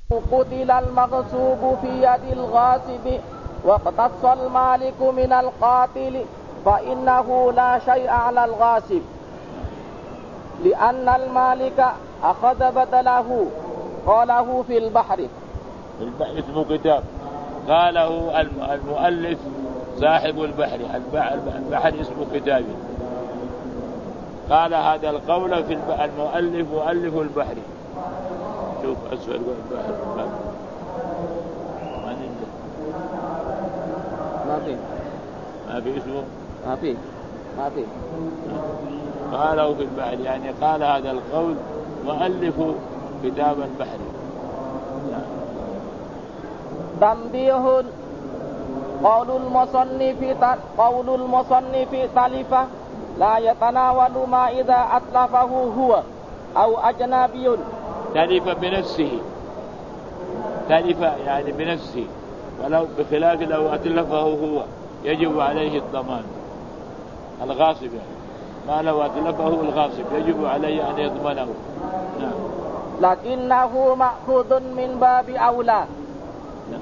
قتل المغصوب في يد الغاصب واقتص المالك من القاتل فإنه لا شيء على الغاصب، لأن المالك أخذ بدله. قاله في البحر. اسمه كتاب، قاله المؤلف صاحب البحر. البحر اسمه كتابي، قال هذا القول في المؤلف مؤلف البحر. شوف أسفل البحر ما في اسمه ما في قاله في البحر، يعني قال هذا القول مؤلف كتاب البحر. تنبيه: قول المصنف تلف لا يتناول ما إذا أتلفه هو أو أجنبي. تلف بنفسه، تلف يعني بنفسه، ولو بخلاف لو أتلفه هو يجب عليه الضمان. الغاصب يعني ما لو أتلفه الغاصب يجب عليه أن يضمنه. نعم. لكنه مأخوذ من باب أولى. نعم.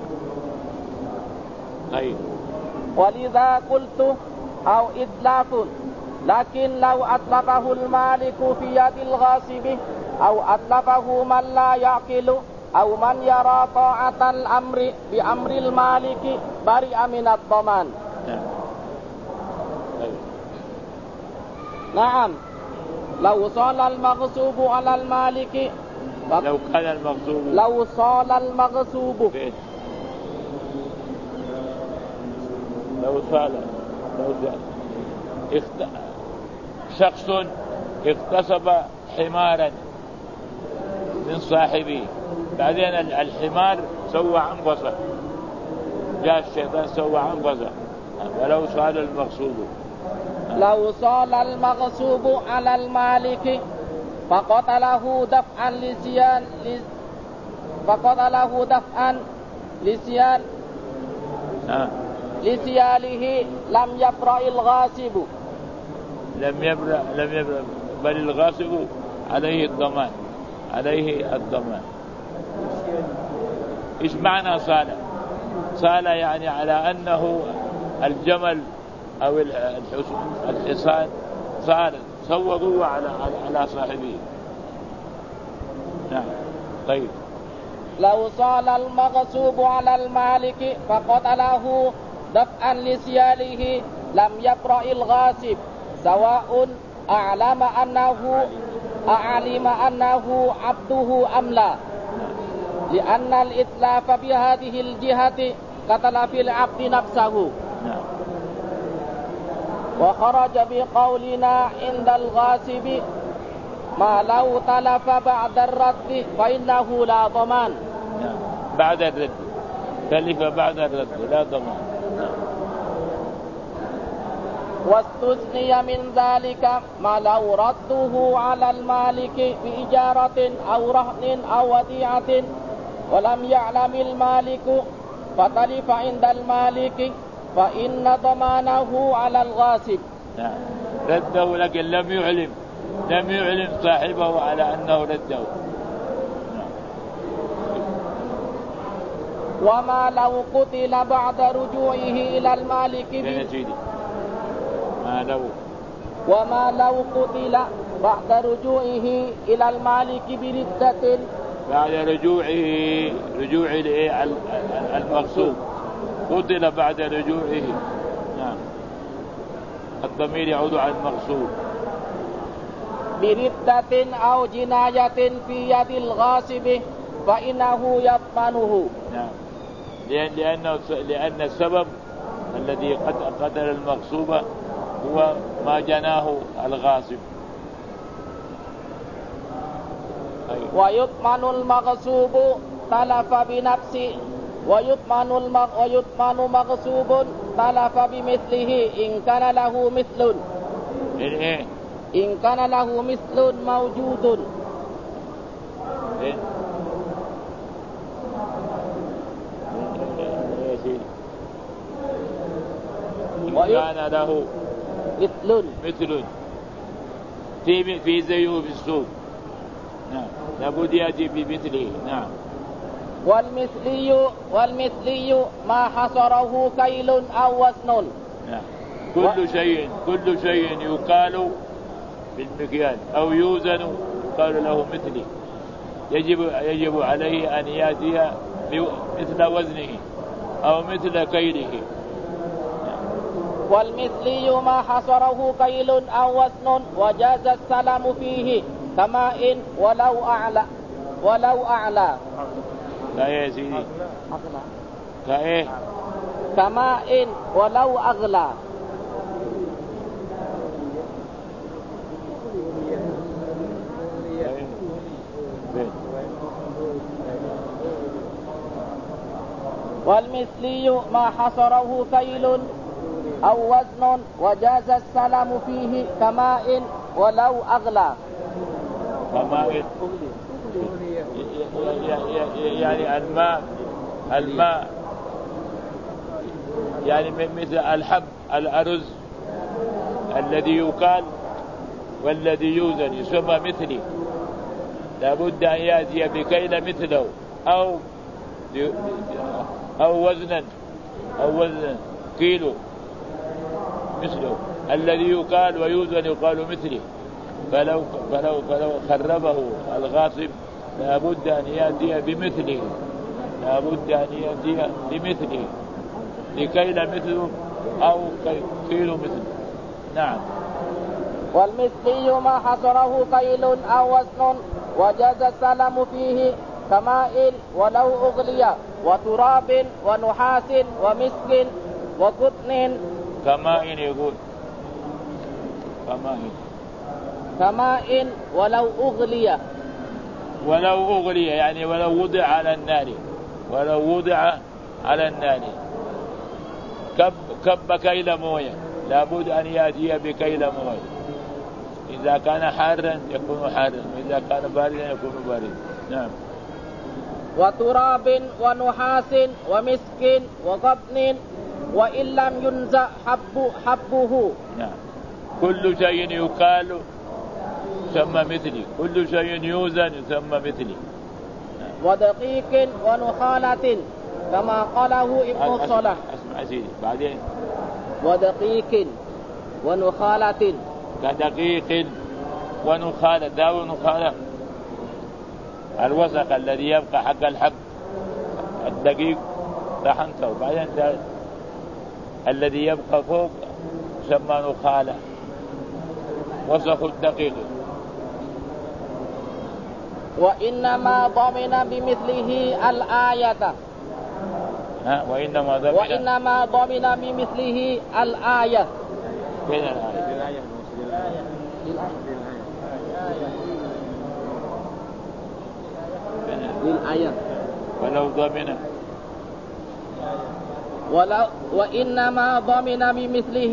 طيب. ولذا قلت أو إتلاف، لكن لو أتلفه المالك في يد الغاصب أو أتلفه من لا يعقل أو من يرى طاعة الأمر بأمر المالك برئ من الضمان. نعم. لو صال المغصوب على المالك لو كان المغصوب لو صال المغصوب شخص اغتصب حمارا من صاحبه، بعدين الحمار سوى عنقصة، جاء الشيطان سوى عنقصة، ولو صال المغصوب لو صال المغصوب على المالك فقتله دفعا لسياله لم يبرأ الغاصب. لم يبرأ بل الغاصب عليه الضمان. إيش معنى صال؟ صال يعني على أنه الجمل أو الحصان صوّضوا على صاحبه. نعم. طيب. لو صال المغصوب على المالك فقتله دفعا لسياله لم يبرأ الغاصب، سواء أعلم أنه عبده أم لا، لأن الإتلاف بهذه الجهة قتل في العبد نفسه. وخرج بقولنا عند الغاصب ما لو تلف بعد الرد فإنه لا ضمان. بعد الرد، تلف بعد الرد لا ضمان. واستثني من ذلك ما لو رده على المالك بإجارة أو رهن أو وديعة ولم يعلم المالك فتلف عند المالك فإن ضمانه على الغاصب. رده لكن لم يعلم صاحبه على أنه رده. وما لو قتل بعد رجوعه إلى المالك وما لو قتل بعد رجوعه إلى المالك بردة، بعد رجوع المغصوب، قتل بعد رجوعه. نعم. الضمير يعود على المغصوب. بردة أو جناية في يد الغاصب فإنه يضمنه. نعم. لأن السبب الذي قتل المغصوب هو ما جناه الغاصب. ويضمن المغصوب تلف بنفسه، ويضمن مغصوب تلف بمثله إن كان له مثل. إن كان له مثل موجود. كان له مثل في زيه في السوق. نعم. لابد يأتي بمثله. نعم. والمثلي ما حصره كيل أو وزن. كل شيء يقال بالمكيال أو يوزن يقال له مثلي، يجب عليه أن يأتي مثل وزنه أو مثل كيله. والمثلي ما حصره كيل أو وزن وجاز السلام فيه كماء ولو أعلى. كايه سيدي؟ كايه؟ كماء ولو أغلى. والمثلي ما حصره كيل أو وزن وجاز السلام فيه كماء ولو أغلى. كماء يعني الماء يعني مثل الحب الأرز الذي يقال والذي يوزن يسمى مثلي، لابد أن يأتي بكيل مثله أو وزنا كيلو مثله. الذي يقال ويوزن يقال مثله، فلو خربه الغاصب لابد أن يأتي بمثله، لكيل مثله أو كيلو مثله. نعم. والمثلي ما حصره كيل أو وزن وجاز السلام فيه كماء ولو أغلي وتراب ونحاس ومسك وقطن. كماء يقول كماء ولو أغلي يعني ولو وضع على النار كب كيل مويه، لابد أن يأتي بكيل مويه. إذا كان حارا يكون حارا، وإذا كان باردا يكون باردا. نعم. وتراب ونحاس ومسك وقطن وإن لم ينزع حبه. نعم. كل شيء يقال يسمى مثلي، كل شيء يوزن يسمى مثلي. نعم. ودقيق ونخالة كما قاله ابن الصلاح. اسمع سيدي بعدين. ودقيق ونخالة. كدقيق ونخالة. داو نخالة الوسق الذي يبقى حق الحب، الدقيق طحنته وبعدين الذي يبقى فوق يسمى نخالة، وسخ الدقيق. وإنما ضمن بمثله الآية. وإنما ضمن بمثله الآية. فين الآية؟ للآية. وإنما ضمن بمثله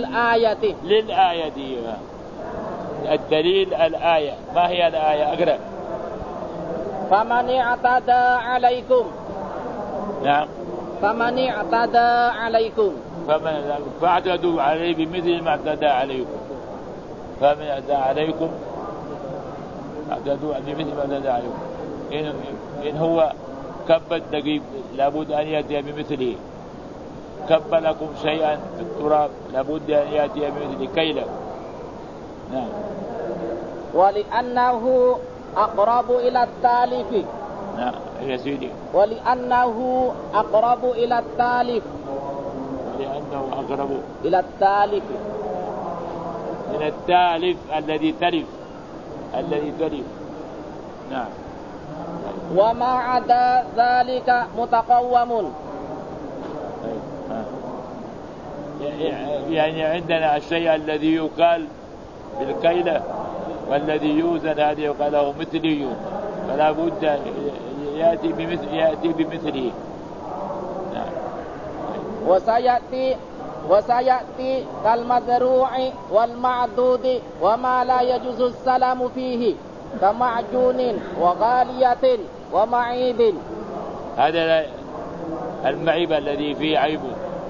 للآية. الدليل الآية. ما هي الآية؟ أقرأ. فمن اعتدى عليكم. نعم. فمن اعتدى عليكم فاعتدوا عليه بمثل ما اعتدى عليكم. فمن اعتدى عليكم اعتدوا بمثل ما اعتدى عليكم. إن هو كب الدقيق لابد أن يأتي بمثله، كب لكم شيئا في التراب لابد أن يأتي بمثله كيلا. نعم. ولأنه أقرب إلى التالف. نعم يا سيدي. ولأنه أقرب إلى التالف. لأنه أقرب إلى التالف من التالف الذي تلف. نعم. وما عدا ذلك متقوم. يعني عندنا الشيء الذي يقال بالكيلة والذي يوزن هذا يقال له مثلي، فلا بد يأتي بمثله. نعم. وسيأتي كالمزروع والمعدود وما لا يجوز السلام فيه كمعجون وغالية ومعيب. هذا المعيب الذي فيه عيب.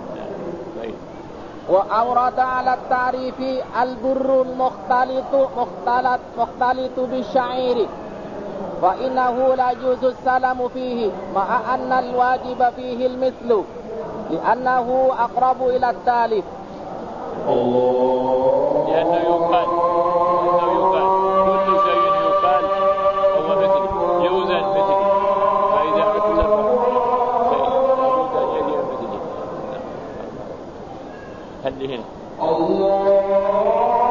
وأورد على التعريف البر المختلط بالشعير. فإنه لا يجوز السلم فيه مع أن الواجب فيه المثل لأنه أقرب إلى التالف. لأنه يقال كل شيء يقال هو مثل يوزن مثل، فإذا أتلف شيء لابد أن يجي مثله. هل هنا